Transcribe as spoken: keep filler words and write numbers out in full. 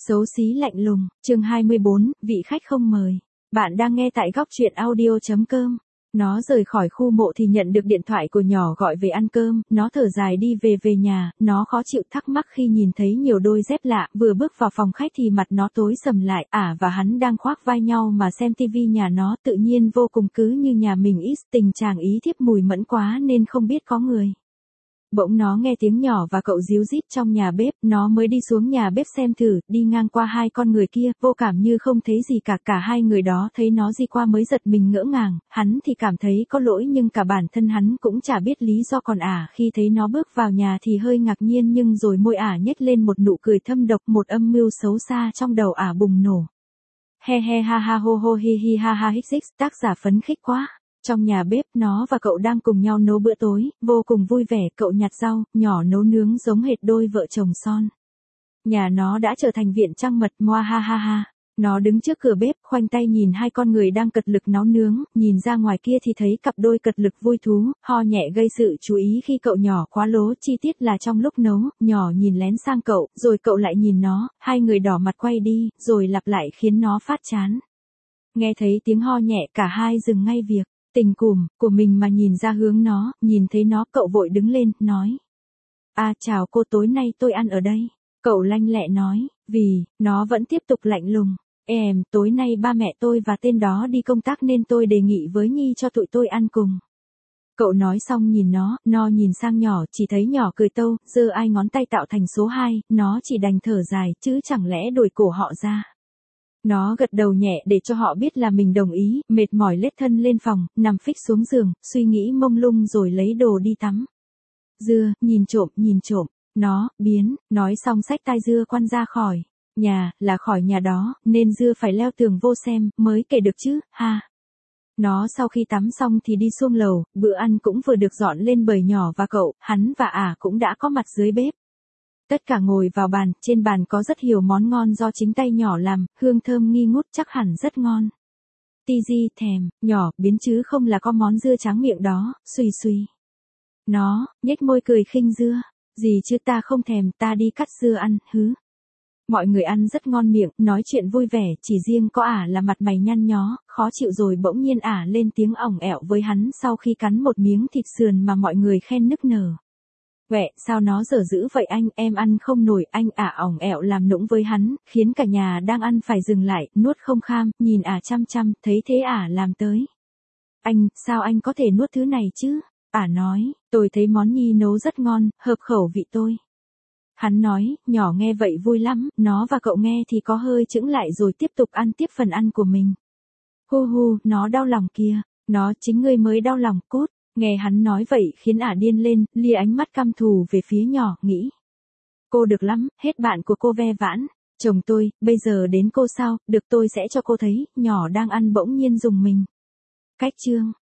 Xấu xí lạnh lùng, chương hai mươi bốn, vị khách không mời. Bạn đang nghe tại góc truyện audio chấm com. Nó rời khỏi khu mộ thì nhận được điện thoại của nhỏ gọi về ăn cơm, nó thở dài đi về về nhà, nó khó chịu thắc mắc khi nhìn thấy nhiều đôi dép lạ, vừa bước vào phòng khách thì mặt nó tối sầm lại, ả và hắn đang khoác vai nhau mà xem tivi nhà nó, tự nhiên vô cùng cứ như nhà mình ít tình chàng ý thiếp mùi mẫn quá nên không biết có người. Bỗng nó nghe tiếng nhỏ và cậu díu dít trong nhà bếp, nó mới đi xuống nhà bếp xem thử, đi ngang qua hai con người kia, vô cảm như không thấy gì cả, cả hai người đó thấy nó đi qua mới giật mình ngỡ ngàng, hắn thì cảm thấy có lỗi nhưng cả bản thân hắn cũng chả biết lý do, còn ả khi thấy nó bước vào nhà thì hơi ngạc nhiên nhưng rồi môi ả nhếch lên một nụ cười thâm độc, một âm mưu xấu xa trong đầu ả bùng nổ. He he ha ha ho ho hi hi ha ha hích xích, tác giả phấn khích quá. Trong nhà bếp, nó và cậu đang cùng nhau nấu bữa tối, vô cùng vui vẻ, cậu nhặt rau, nhỏ nấu nướng giống hệt đôi vợ chồng son. Nhà nó đã trở thành viện trăng mật, moa ha ha ha. Nó đứng trước cửa bếp, khoanh tay nhìn hai con người đang cật lực nấu nướng, nhìn ra ngoài kia thì thấy cặp đôi cật lực vui thú, ho nhẹ gây sự chú ý khi cậu nhỏ quá lố, chi tiết là trong lúc nấu, nhỏ nhìn lén sang cậu, rồi cậu lại nhìn nó, hai người đỏ mặt quay đi, rồi lặp lại khiến nó phát chán. Nghe thấy tiếng ho nhẹ cả hai dừng ngay việc tình cùm của mình mà nhìn ra hướng nó, nhìn thấy nó cậu vội đứng lên, nói. À chào cô, tối nay tôi ăn ở đây. Cậu lanh lẹ nói, vì, nó vẫn tiếp tục lạnh lùng. Em, tối nay ba mẹ tôi và tên đó đi công tác nên tôi đề nghị với Nhi cho tụi tôi ăn cùng. Cậu nói xong nhìn nó, nó nhìn sang nhỏ, chỉ thấy nhỏ cười tâu, giơ ai ngón tay tạo thành số hai, nó chỉ đành thở dài, chứ chẳng lẽ đổi cổ họ ra. Nó gật đầu nhẹ để cho họ biết là mình đồng ý, mệt mỏi lết thân lên phòng, nằm phích xuống giường, suy nghĩ mông lung rồi lấy đồ đi tắm. Dưa, nhìn trộm, nhìn trộm, nó, biến, nói xong xách tai dưa quăn ra khỏi nhà, là khỏi nhà đó, nên dưa phải leo tường vô xem, mới kể được chứ, ha. Nó sau khi tắm xong thì đi xuống lầu, bữa ăn cũng vừa được dọn lên bởi nhỏ và cậu, hắn và ả cũng đã có mặt dưới bếp. Tất cả ngồi vào bàn, trên bàn có rất nhiều món ngon do chính tay nhỏ làm, hương thơm nghi ngút chắc hẳn rất ngon. Ti di thèm, nhỏ, biến chứ không là có món dưa tráng miệng đó, suy suy. Nó, nhếch môi cười khinh dưa, gì chứ ta không thèm, ta đi cắt dưa ăn, hứ. Mọi người ăn rất ngon miệng, nói chuyện vui vẻ, chỉ riêng có ả là mặt mày nhăn nhó, khó chịu rồi bỗng nhiên ả lên tiếng ỏng ẹo với hắn sau khi cắn một miếng thịt sườn mà mọi người khen nức nở. Quẹ, sao nó dở dữ vậy anh, em ăn không nổi, anh ả ỏng ẹo làm nũng với hắn, khiến cả nhà đang ăn phải dừng lại, nuốt không kham, nhìn ả chăm chăm, thấy thế ả làm tới. Anh, sao anh có thể nuốt thứ này chứ? Ả nói, tôi thấy món Nhi nấu rất ngon, hợp khẩu vị tôi. Hắn nói, nhỏ nghe vậy vui lắm, nó và cậu nghe thì có hơi chững lại rồi tiếp tục ăn tiếp phần ăn của mình. Hu hu, nó đau lòng kìa, nó chính ngươi mới đau lòng, cút. Nghe hắn nói vậy khiến ả điên lên, lia ánh mắt căm thù về phía nhỏ, nghĩ. Cô được lắm, hết bạn của cô ve vãn. Chồng tôi, bây giờ đến cô sao, được tôi sẽ cho cô thấy, nhỏ đang ăn bỗng nhiên dùng mình. Cách chương.